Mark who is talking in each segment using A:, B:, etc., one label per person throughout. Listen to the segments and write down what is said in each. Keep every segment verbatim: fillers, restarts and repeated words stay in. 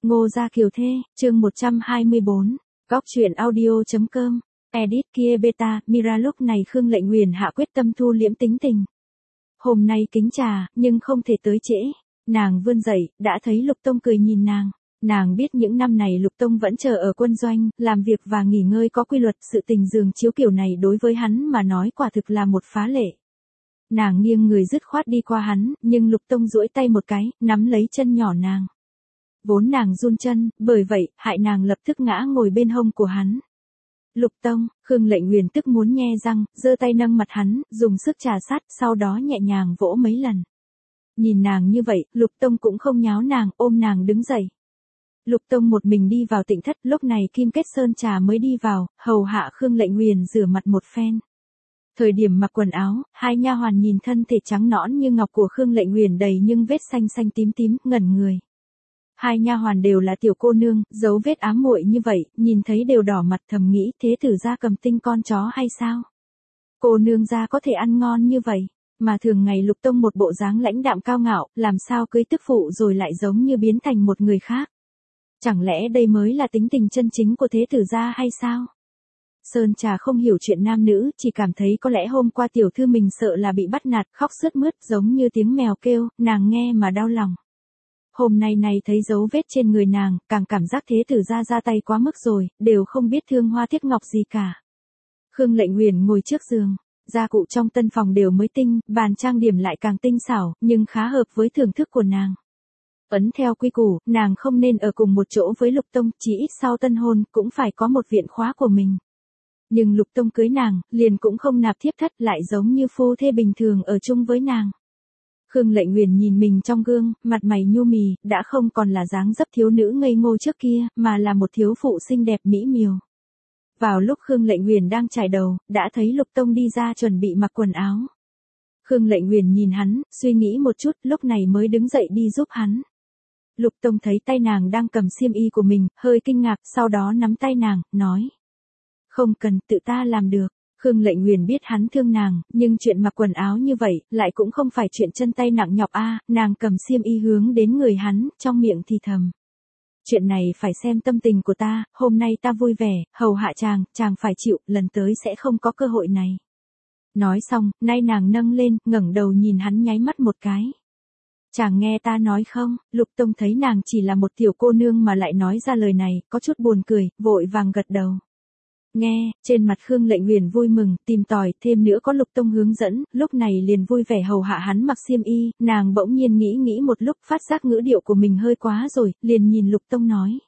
A: Ngô Gia Kiều Thê, chương một trăm hai mươi bốn, góc truyện audio.com, edit kia beta, Mira. Lúc này Khương Lệnh Nguyền hạ quyết tâm thu liễm tính tình. Hôm nay kính trà, nhưng không thể tới trễ. Nàng vươn dậy, đã thấy Lục Tông cười nhìn nàng. Nàng biết những năm này Lục Tông vẫn chờ ở quân doanh, làm việc và nghỉ ngơi có quy luật, sự tình giường chiếu kiểu này đối với hắn mà nói quả thực là một phá lệ. Nàng nghiêng người dứt khoát đi qua hắn, nhưng Lục Tông duỗi tay một cái, nắm lấy chân nhỏ nàng. Vốn nàng run chân, bởi vậy, hại nàng lập tức ngã ngồi bên hông của hắn. Lục Tông, Khương Lệnh Nguyền tức muốn nhe răng, giơ tay nâng mặt hắn, dùng sức trà sát, sau đó nhẹ nhàng vỗ mấy lần. Nhìn nàng như vậy, Lục Tông cũng không nháo nàng, ôm nàng đứng dậy. Lục Tông một mình đi vào tịnh thất, lúc này Kim Kết Sơn Trà mới đi vào, hầu hạ Khương Lệnh Nguyền rửa mặt một phen. Thời điểm mặc quần áo, hai nha hoàn nhìn thân thể trắng nõn như ngọc của Khương Lệnh Nguyền đầy nhưng vết xanh xanh tím tím, ngẩn người. Hai nha hoàn đều là tiểu cô nương, dấu vết ám muội như vậy, nhìn thấy đều đỏ mặt, thầm nghĩ thế tử gia cầm tinh con chó hay sao? Cô nương gia có thể ăn ngon như vậy, mà thường ngày Lục Tông một bộ dáng lãnh đạm cao ngạo, làm sao cưới tức phụ rồi lại giống như biến thành một người khác? Chẳng lẽ đây mới là tính tình chân chính của thế tử gia hay sao? Sơn Trà không hiểu chuyện nam nữ, chỉ cảm thấy có lẽ hôm qua tiểu thư mình sợ là bị bắt nạt, khóc sướt mướt giống như tiếng mèo kêu, nàng nghe mà đau lòng. Hôm nay này thấy dấu vết trên người nàng, càng cảm giác thế tử gia ra tay quá mức rồi, đều không biết thương hoa tiếc ngọc gì cả. Khương Lệnh Nguyền ngồi trước giường, gia cụ trong tân phòng đều mới tinh, bàn trang điểm lại càng tinh xảo, nhưng khá hợp với thưởng thức của nàng. Ấn theo quy củ, nàng không nên ở cùng một chỗ với Lục Tông, chỉ ít sau tân hôn, cũng phải có một viện khóa của mình. Nhưng Lục Tông cưới nàng, liền cũng không nạp thiếp thất, lại giống như phu thê bình thường ở chung với nàng. Khương Lệnh Nguyền nhìn mình trong gương, mặt mày nhu mì, đã không còn là dáng dấp thiếu nữ ngây ngô trước kia, mà là một thiếu phụ xinh đẹp mỹ miều. Vào lúc Khương Lệnh Nguyền đang chải đầu, đã thấy Lục Tông đi ra chuẩn bị mặc quần áo. Khương Lệnh Nguyền nhìn hắn, suy nghĩ một chút, lúc này mới đứng dậy đi giúp hắn. Lục Tông thấy tay nàng đang cầm xiêm y của mình, hơi kinh ngạc, sau đó nắm tay nàng, nói. Không cần, tự ta làm được. Khương Lệnh Nguyền biết hắn thương nàng, nhưng chuyện mặc quần áo như vậy, lại cũng không phải chuyện chân tay nặng nhọc a. À, nàng cầm xiêm y hướng đến người hắn, trong miệng thì thầm. Chuyện này phải xem tâm tình của ta, hôm nay ta vui vẻ, hầu hạ chàng, chàng phải chịu, lần tới sẽ không có cơ hội này. Nói xong, nay nàng nâng lên, ngẩng đầu nhìn hắn nháy mắt một cái. Chàng nghe ta nói không? Lục Tông thấy nàng chỉ là một tiểu cô nương mà lại nói ra lời này, có chút buồn cười, vội vàng gật đầu. Nghe, trên mặt Khương Lệnh Nguyền vui mừng, tìm tòi, thêm nữa có Lục Tông hướng dẫn, lúc này liền vui vẻ hầu hạ hắn mặc xiêm y, nàng bỗng nhiên nghĩ nghĩ một lúc, phát giác ngữ điệu của mình hơi quá rồi, liền nhìn Lục Tông nói.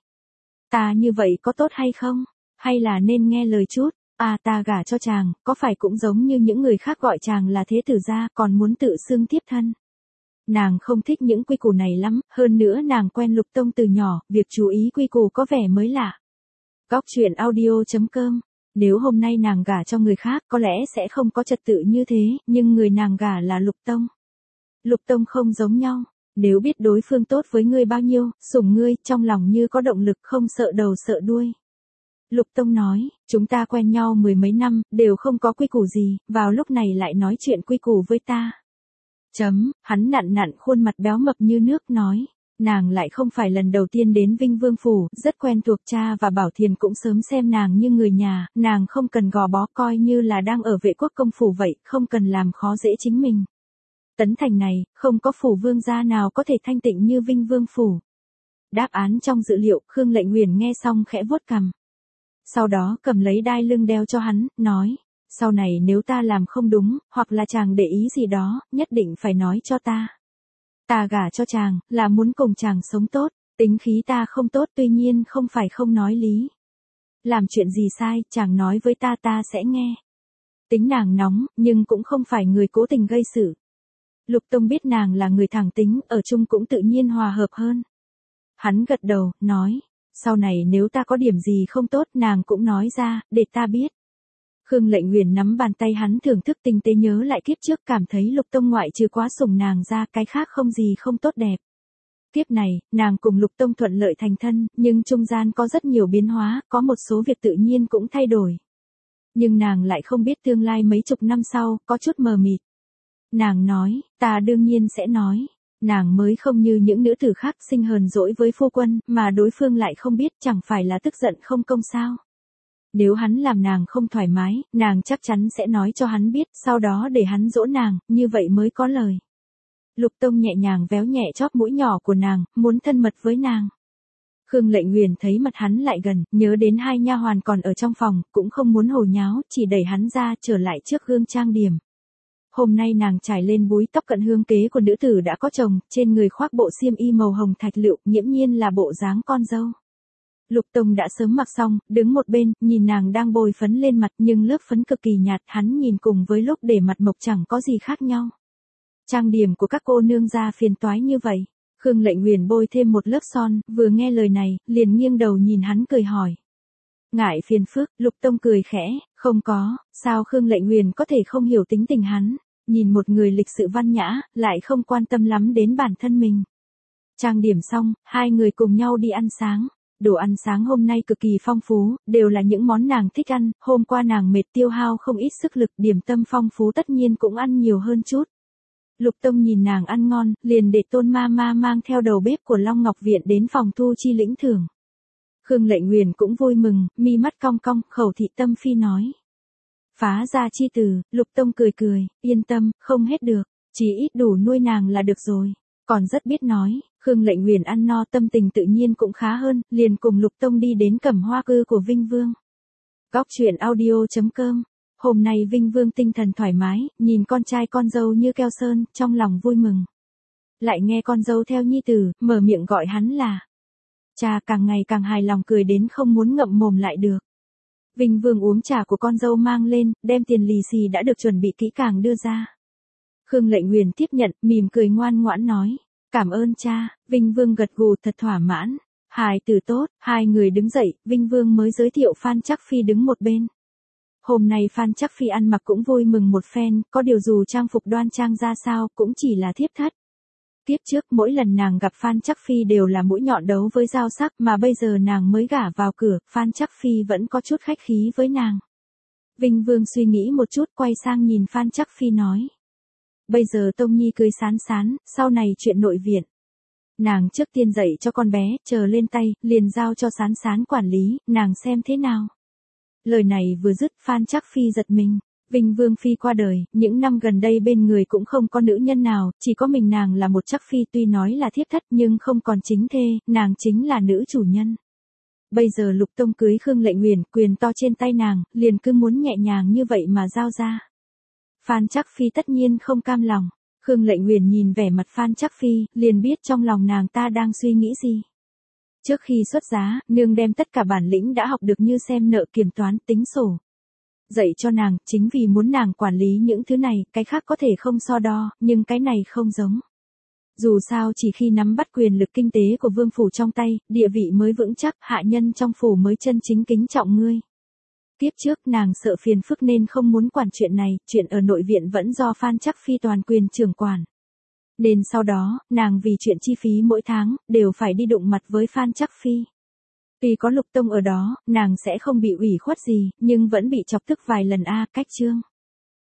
A: Ta như vậy có tốt hay không? Hay là nên nghe lời chút? À, ta gả cho chàng, có phải cũng giống như những người khác gọi chàng là thế tử gia, còn muốn tự xưng tiếp thân? Nàng không thích những quy củ này lắm, hơn nữa nàng quen Lục Tông từ nhỏ, việc chú ý quy củ có vẻ mới lạ. Góc truyện audio.com. Nếu hôm nay nàng gả cho người khác, có lẽ sẽ không có trật tự như thế, nhưng người nàng gả là Lục Tông. Lục Tông không giống nhau, nếu biết đối phương tốt với ngươi bao nhiêu, sủng ngươi, trong lòng như có động lực, không sợ đầu sợ đuôi. Lục Tông nói, chúng ta quen nhau mười mấy năm, đều không có quy củ gì, vào lúc này lại nói chuyện quy củ với ta. Chấm, hắn nặn nặn khuôn mặt béo mập như nước nói. Nàng lại không phải lần đầu tiên đến Vinh Vương Phủ, rất quen thuộc, cha và Bảo Thiền cũng sớm xem nàng như người nhà, nàng không cần gò bó, coi như là đang ở Vệ Quốc công phủ vậy, không cần làm khó dễ chính mình. Tấn Thành này, không có phủ vương gia nào có thể thanh tịnh như Vinh Vương Phủ. Đáp án trong dự liệu, Khương Lệnh Nguyền nghe xong khẽ vuốt cằm. Sau đó cầm lấy đai lưng đeo cho hắn, nói, sau này nếu ta làm không đúng, hoặc là chàng để ý gì đó, nhất định phải nói cho ta. Ta gả cho chàng, là muốn cùng chàng sống tốt, tính khí ta không tốt tuy nhiên không phải không nói lý. Làm chuyện gì sai, chàng nói với ta ta sẽ nghe. Tính nàng nóng, nhưng cũng không phải người cố tình gây sự. Lục Tông biết nàng là người thẳng tính, ở chung cũng tự nhiên hòa hợp hơn. Hắn gật đầu, nói, sau này nếu ta có điểm gì không tốt nàng cũng nói ra, để ta biết. Khương Lệnh Nguyền nắm bàn tay hắn thưởng thức tinh tế nhớ lại kiếp trước, cảm thấy Lục Tông ngoại trừ quá sủng nàng ra, cái khác không gì không tốt đẹp. Kiếp này, nàng cùng Lục Tông thuận lợi thành thân, nhưng trung gian có rất nhiều biến hóa, có một số việc tự nhiên cũng thay đổi. Nhưng nàng lại không biết tương lai mấy chục năm sau, có chút mờ mịt. Nàng nói, ta đương nhiên sẽ nói. Nàng mới không như những nữ tử khác sinh hờn dỗi với phu quân, mà đối phương lại không biết, chẳng phải là tức giận không công sao. Nếu hắn làm nàng không thoải mái, nàng chắc chắn sẽ nói cho hắn biết, sau đó để hắn dỗ nàng, như vậy mới có lời. Lục Tông nhẹ nhàng véo nhẹ chóp mũi nhỏ của nàng, muốn thân mật với nàng. Khương Lệnh Nguyền thấy mặt hắn lại gần, nhớ đến hai nha hoàn còn ở trong phòng, cũng không muốn hồ nháo, chỉ đẩy hắn ra trở lại trước gương trang điểm. Hôm nay nàng trải lên búi tóc cận hương kế của nữ tử đã có chồng, trên người khoác bộ xiêm y màu hồng thạch lựu, nghiễm nhiên là bộ dáng con dâu. Lục Tông đã sớm mặc xong, đứng một bên, nhìn nàng đang bôi phấn lên mặt nhưng lớp phấn cực kỳ nhạt, hắn nhìn cùng với lúc để mặt mộc chẳng có gì khác nhau. Trang điểm của các cô nương ra phiền toái như vậy. Khương Lệnh Nguyền bôi thêm một lớp son, vừa nghe lời này, liền nghiêng đầu nhìn hắn cười hỏi. Ngại phiền phức, Lục Tông cười khẽ, không có, sao Khương Lệnh Nguyền có thể không hiểu tính tình hắn, nhìn một người lịch sự văn nhã, lại không quan tâm lắm đến bản thân mình. Trang điểm xong, hai người cùng nhau đi ăn sáng. Đồ ăn sáng hôm nay cực kỳ phong phú, đều là những món nàng thích ăn, hôm qua nàng mệt tiêu hao không ít sức lực, điểm tâm phong phú tất nhiên cũng ăn nhiều hơn chút. Lục Tông nhìn nàng ăn ngon, liền để Tôn ma ma mang theo đầu bếp của Long Ngọc Viện đến phòng thu chi lĩnh thưởng. Khương Lệnh Nguyền cũng vui mừng, mi mắt cong cong, khẩu thị tâm phi nói. Phá ra chi từ, Lục Tông cười cười, yên tâm, không hết được, chỉ ít đủ nuôi nàng là được rồi, còn rất biết nói. Khương Lệnh Nguyền ăn no tâm tình tự nhiên cũng khá hơn, liền cùng Lục Tông đi đến Cẩm Hoa Cư của Vinh Vương. Góc truyện audio chấm com. Hôm nay Vinh Vương tinh thần thoải mái, nhìn con trai con dâu như keo sơn, trong lòng vui mừng. Lại nghe con dâu theo nhi tử, mở miệng gọi hắn là cha, càng ngày càng hài lòng, cười đến không muốn ngậm mồm lại được. Vinh Vương uống trà của con dâu mang lên, đem tiền lì xì đã được chuẩn bị kỹ càng đưa ra. Khương Lệnh Nguyền tiếp nhận, mỉm cười ngoan ngoãn nói. Cảm ơn cha. Vinh Vương gật gù thật thỏa mãn. Hài tử tốt, hai người đứng dậy, Vinh Vương mới giới thiệu Phan Trắc Phi đứng một bên. Hôm nay Phan Trắc Phi ăn mặc cũng vui mừng một phen, có điều dù trang phục đoan trang ra sao cũng chỉ là thiếp thất. Tiếp trước mỗi lần nàng gặp Phan Trắc Phi đều là mũi nhọn đấu với dao sắc, mà bây giờ nàng mới gả vào cửa, Phan Trắc Phi vẫn có chút khách khí với nàng. Vinh Vương suy nghĩ một chút, quay sang nhìn Phan Trắc Phi nói. Bây giờ Tông Nhi cười sán sán, sau này chuyện nội viện. Nàng trước tiên dạy cho con bé, chờ lên tay, liền giao cho sán sán quản lý, nàng xem thế nào. Lời này vừa dứt, Phan Trắc Phi giật mình. Vinh Vương Phi qua đời, những năm gần đây bên người cũng không có nữ nhân nào, chỉ có mình nàng là một Trắc Phi, tuy nói là thiếp thất nhưng không còn chính thê, nàng chính là nữ chủ nhân. Bây giờ Lục Tông cưới Khương Lệnh Nguyền, quyền to trên tay nàng, liền cứ muốn nhẹ nhàng như vậy mà giao ra. Phan Trắc Phi tất nhiên không cam lòng. Khương Lệnh Nguyền nhìn vẻ mặt Phan Trắc Phi, liền biết trong lòng nàng ta đang suy nghĩ gì. Trước khi xuất giá, nương đem tất cả bản lĩnh đã học được như xem nợ, kiểm toán, tính sổ. Dạy cho nàng, chính vì muốn nàng quản lý những thứ này, cái khác có thể không so đo, nhưng cái này không giống. Dù sao chỉ khi nắm bắt quyền lực kinh tế của vương phủ trong tay, địa vị mới vững chắc, hạ nhân trong phủ mới chân chính kính trọng ngươi. Tiếp trước nàng sợ phiền phức nên không muốn quản chuyện này, chuyện ở nội viện vẫn do Phan Trắc Phi toàn quyền trưởng quản. Nên sau đó, nàng vì chuyện chi phí mỗi tháng, đều phải đi đụng mặt với Phan Trắc Phi. Tuy có Lục Tông ở đó, nàng sẽ không bị ủy khuất gì, nhưng vẫn bị chọc tức vài lần a, cách chương.